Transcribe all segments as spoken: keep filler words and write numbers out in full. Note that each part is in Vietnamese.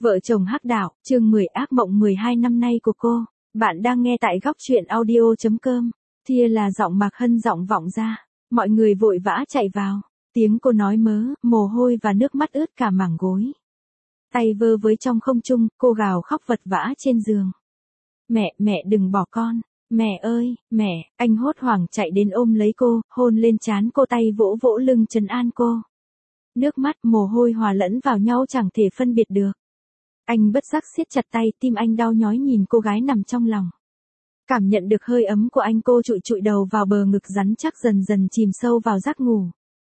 Vợ chồng hắc đạo, chương mười ác mộng mười hai năm nay của cô. Bạn đang nghe tại góc truyện audio chấm com. Thia là giọng Mạc Hân giọng vọng ra. Mọi người vội vã chạy vào. Tiếng cô nói mớ, mồ hôi và nước mắt ướt cả mảng gối. Tay vơ với trong không trung, cô gào khóc vật vã trên giường. Mẹ, mẹ đừng bỏ con. Mẹ ơi, mẹ, anh hốt hoảng chạy đến ôm lấy cô, hôn lên trán cô, tay vỗ vỗ lưng trấn an cô. Nước mắt, mồ hôi hòa lẫn vào nhau chẳng thể phân biệt được. Anh bất giác siết chặt tay, tim anh đau nhói nhìn cô gái nằm trong lòng. Cảm nhận được hơi ấm của anh, cô trụi trụi đầu vào bờ ngực rắn chắc, dần dần chìm sâu vào giấc ngủ.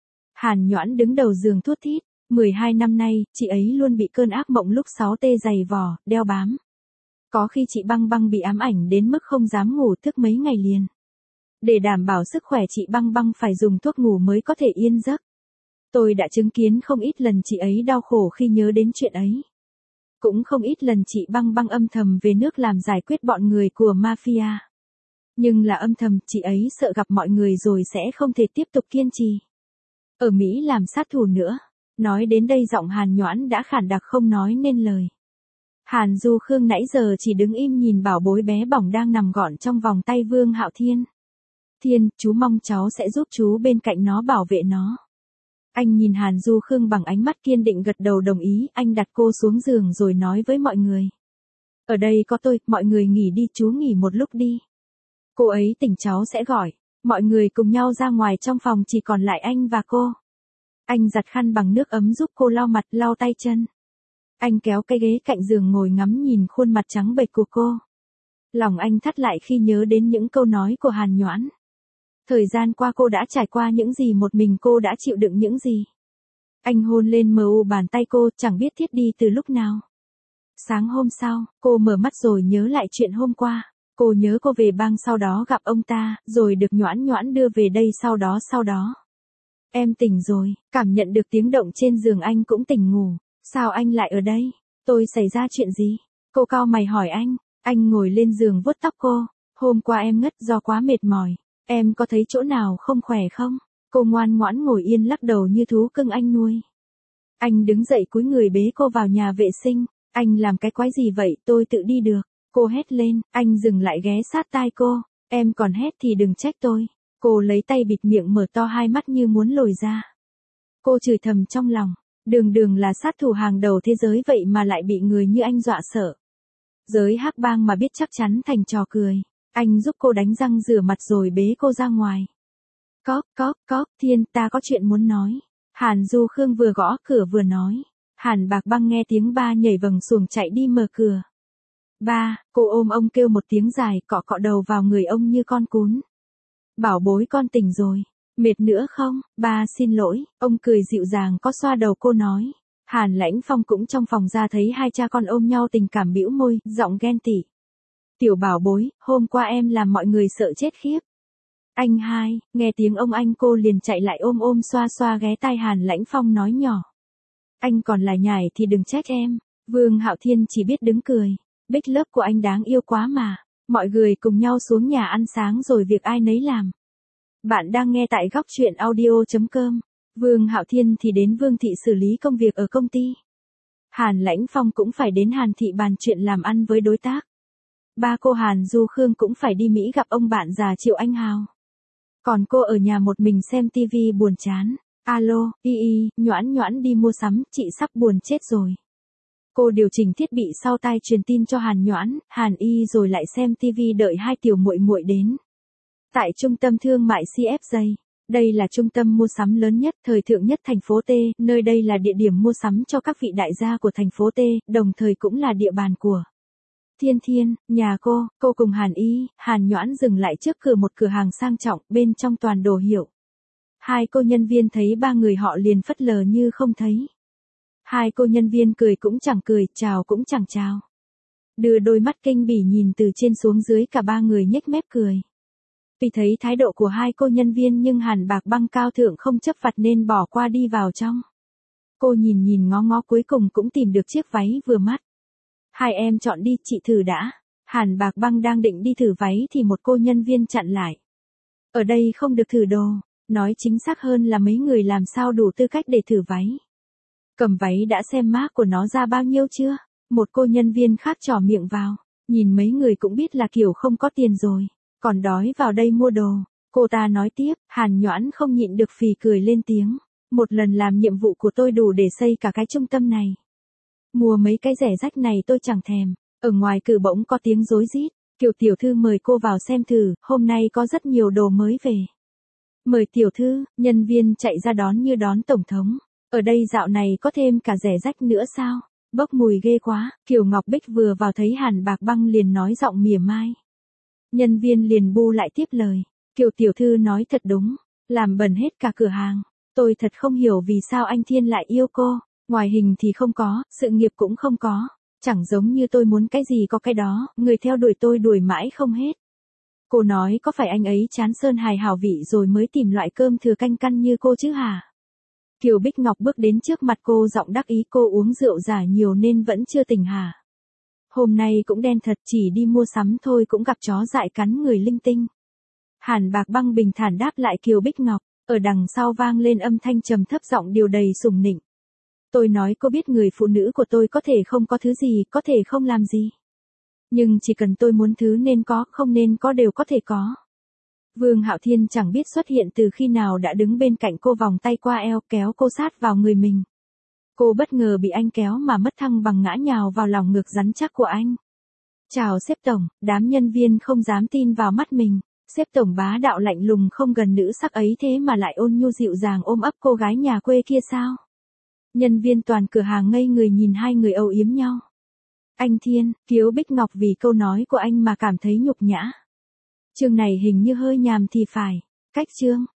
Hàn Nhoãn đứng đầu giường thút thít. mười hai năm nay, chị ấy luôn bị cơn ác mộng lúc sáu tê giày vò, đeo bám. Có khi chị Băng Băng bị ám ảnh đến mức không dám ngủ thức mấy ngày liền. Để đảm bảo sức khỏe, chị Băng Băng phải dùng thuốc ngủ mới có thể yên giấc. Tôi đã chứng kiến không ít lần chị ấy đau khổ khi nhớ đến chuyện ấy. Cũng không ít lần chị Băng Băng âm thầm về nước làm giải quyết bọn người của mafia. Nhưng là âm thầm, chị ấy sợ gặp mọi người rồi sẽ không thể tiếp tục kiên trì. Ở Mỹ làm sát thủ nữa. Nói đến đây giọng Hàn Nhoãn đã khản đặc không nói nên lời. Hàn Du Khương nãy giờ chỉ đứng im nhìn bảo bối bé bỏng đang nằm gọn trong vòng tay Vương Hạo Thiên. Thiên, chú mong cháu sẽ giúp chú bên cạnh nó bảo vệ nó. Anh nhìn Hàn Du Khương bằng ánh mắt kiên định, gật đầu đồng ý. Anh đặt cô xuống giường rồi nói với mọi người. Ở đây có tôi, mọi người nghỉ đi, chú nghỉ một lúc đi. Cô ấy tỉnh cháu sẽ gọi. Mọi người cùng nhau ra ngoài, trong phòng chỉ còn lại anh và cô. Anh giặt khăn bằng nước ấm giúp cô lau mặt, lau tay chân. Anh kéo cái ghế cạnh giường ngồi ngắm nhìn khuôn mặt trắng bệch của cô. Lòng anh thắt lại khi nhớ đến những câu nói của Hàn Nhoãn. Thời gian qua cô đã trải qua những gì, một mình cô đã chịu đựng những gì. Anh hôn lên mờ u bàn tay cô, chẳng biết thiết đi từ lúc nào. Sáng hôm sau, cô mở mắt rồi nhớ lại chuyện hôm qua. Cô nhớ cô về bang, sau đó gặp ông ta, rồi được Nhoãn Nhoãn đưa về đây, sau đó sau đó. Em tỉnh rồi, cảm nhận được tiếng động trên giường, anh cũng tỉnh ngủ. Sao anh lại ở đây? Tôi xảy ra chuyện gì? Cô cau mày hỏi anh. Anh ngồi lên giường vuốt tóc cô. Hôm qua em ngất do quá mệt mỏi. Em có thấy chỗ nào không khỏe không? Cô ngoan ngoãn ngồi yên lắc đầu như thú cưng anh nuôi. Anh đứng dậy cúi người bế cô vào nhà vệ sinh. Anh làm cái quái gì vậy, tôi tự đi được. Cô hét lên, anh dừng lại ghé sát tai cô. Em còn hét thì đừng trách tôi. Cô lấy tay bịt miệng, mở to hai mắt như muốn lồi ra. Cô chửi thầm trong lòng. Đường Đường là sát thủ hàng đầu thế giới vậy mà lại bị người như anh dọa sợ. Giới hắc bang mà biết chắc chắn thành trò cười. Anh giúp cô đánh răng rửa mặt rồi bế cô ra ngoài. Cóp, cóp, cóp, Thiên, ta có chuyện muốn nói. Hàn Du Khương vừa gõ cửa vừa nói. Hàn Bạc Băng nghe tiếng ba nhảy vầng xuồng chạy đi mở cửa. Ba, cô ôm ông kêu một tiếng dài, cọ cọ đầu vào người ông như con cún. Bảo bối con tỉnh rồi. Mệt nữa không? Ba xin lỗi. Ông cười dịu dàng có xoa đầu cô nói. Hàn Lãnh Phong cũng trong phòng ra thấy hai cha con ôm nhau, tình cảm bĩu môi, giọng ghen tị. Tiểu bảo bối, hôm qua em làm mọi người sợ chết khiếp. Anh hai, nghe tiếng ông anh cô liền chạy lại ôm ôm xoa xoa ghé tai Hàn Lãnh Phong nói nhỏ. Anh còn là nhải thì đừng trách em. Vương Hạo Thiên chỉ biết đứng cười. Bích lớp của anh đáng yêu quá mà. Mọi người cùng nhau xuống nhà ăn sáng rồi việc ai nấy làm. Bạn đang nghe tại góc truyện audio chấm com. Vương Hạo Thiên thì đến Vương Thị xử lý công việc ở công ty. Hàn Lãnh Phong cũng phải đến Hàn Thị bàn chuyện làm ăn với đối tác. Ba cô Hàn Du Khương cũng phải đi Mỹ gặp ông bạn già Triệu Anh Hào. Còn cô ở nhà một mình xem tivi buồn chán. Alo, y y, Nhoãn Nhoãn đi mua sắm, chị sắp buồn chết rồi. Cô điều chỉnh thiết bị sau tai truyền tin cho Hàn Nhoãn, Hàn Y rồi lại xem tivi đợi hai tiểu muội muội đến. Tại trung tâm thương mại xê ép gi, đây là trung tâm mua sắm lớn nhất, thời thượng nhất thành phố T, nơi đây là địa điểm mua sắm cho các vị đại gia của thành phố T, đồng thời cũng là địa bàn của Thiên Thiên, nhà cô. Cô cùng Hàn Y, Hàn Nhoãn dừng lại trước cửa một cửa hàng sang trọng, bên trong toàn đồ hiệu. Hai cô nhân viên thấy ba người họ liền phất lờ như không thấy. Hai cô nhân viên cười cũng chẳng cười, chào cũng chẳng chào. Đưa đôi mắt kinh bỉ nhìn từ trên xuống dưới, cả ba người nhếch mép cười. Vì thấy thái độ của hai cô nhân viên nhưng Hàn Bạc Băng cao thượng không chấp vặt nên bỏ qua đi vào trong. Cô nhìn nhìn ngó ngó cuối cùng cũng tìm được chiếc váy vừa mắt. Hai em chọn đi, chị thử đã. Hàn Bạc Băng đang định đi thử váy thì một cô nhân viên chặn lại. Ở đây không được thử đồ, nói chính xác hơn là mấy người làm sao đủ tư cách để thử váy. Cầm váy đã xem mác của nó ra bao nhiêu chưa? Một cô nhân viên khác trỏ miệng vào, nhìn mấy người cũng biết là kiểu không có tiền rồi, còn đói vào đây mua đồ. Cô ta nói tiếp, Hàn Nhoãn không nhịn được phì cười lên tiếng. Một lần làm nhiệm vụ của tôi đủ để xây cả cái trung tâm này. Mua mấy cái rẻ rách này tôi chẳng thèm. Ở ngoài cửa bỗng có tiếng rối rít. Kiều tiểu thư mời cô vào xem thử, hôm nay có rất nhiều đồ mới về. Mời tiểu thư, nhân viên chạy ra đón như đón tổng thống. Ở đây dạo này có thêm cả rẻ rách nữa sao? Bốc mùi ghê quá. Kiều Ngọc Bích vừa vào thấy Hàn Bạc Băng liền nói giọng mỉa mai. Nhân viên liền bu lại tiếp lời. Kiều tiểu thư nói thật đúng, làm bẩn hết cả cửa hàng. Tôi thật không hiểu vì sao anh Thiên lại yêu cô. Ngoài hình thì không có, sự nghiệp cũng không có. Chẳng giống như tôi muốn cái gì có cái đó, người theo đuổi tôi đuổi mãi không hết. Cô nói có phải anh ấy chán sơn hài hảo vị rồi mới tìm loại cơm thừa canh căn như cô chứ hả? Kiều Bích Ngọc bước đến trước mặt cô giọng đắc ý, cô uống rượu giả nhiều nên vẫn chưa tỉnh hả? Hôm nay cũng đen thật, chỉ đi mua sắm thôi cũng gặp chó dại cắn người linh tinh. Hàn Bạc Băng bình thản đáp lại Kiều Bích Ngọc, ở đằng sau vang lên âm thanh trầm thấp giọng điều đầy sủng nịnh. Tôi nói cô biết người phụ nữ của tôi có thể không có thứ gì, có thể không làm gì. Nhưng chỉ cần tôi muốn thứ nên có, không nên có đều có thể có. Vương Hạo Thiên chẳng biết xuất hiện từ khi nào đã đứng bên cạnh cô, vòng tay qua eo kéo cô sát vào người mình. Cô bất ngờ bị anh kéo mà mất thăng bằng, ngã nhào vào lòng ngực rắn chắc của anh. Chào sếp tổng, đám nhân viên không dám tin vào mắt mình. Sếp tổng bá đạo lạnh lùng không gần nữ sắc ấy thế mà lại ôn nhu dịu dàng ôm ấp cô gái nhà quê kia sao? Nhân viên toàn cửa hàng ngây người nhìn hai người âu yếm nhau. Anh Thiên, Kiều Bích Ngọc vì câu nói của anh mà cảm thấy nhục nhã. Chương này hình như hơi nhàm thì phải. Cách chương.